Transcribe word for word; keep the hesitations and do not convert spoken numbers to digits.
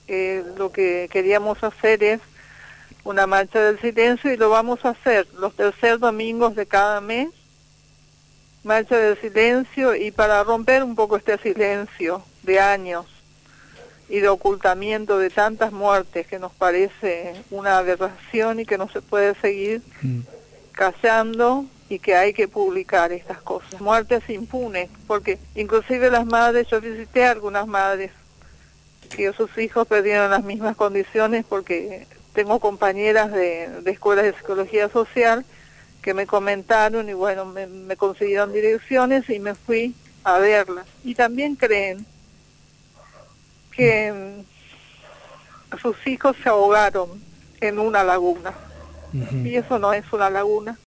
eh, lo que queríamos hacer es una marcha del silencio y lo vamos a hacer los tercer domingos de cada mes, marcha del silencio, y para romper un poco este silencio de años y de ocultamiento de tantas muertes que nos parece una aberración y que no se puede seguir mm. callando, y que hay que publicar estas cosas. Muertes impunes, porque inclusive las madres, yo visité a algunas madres que sus hijos perdieron las mismas condiciones, porque tengo compañeras de, de escuelas de psicología social que me comentaron y bueno, me, me consiguieron direcciones y me fui a verlas. Y también creen que mm, sus hijos se ahogaron en una laguna. Uh-huh. Y eso no es una laguna.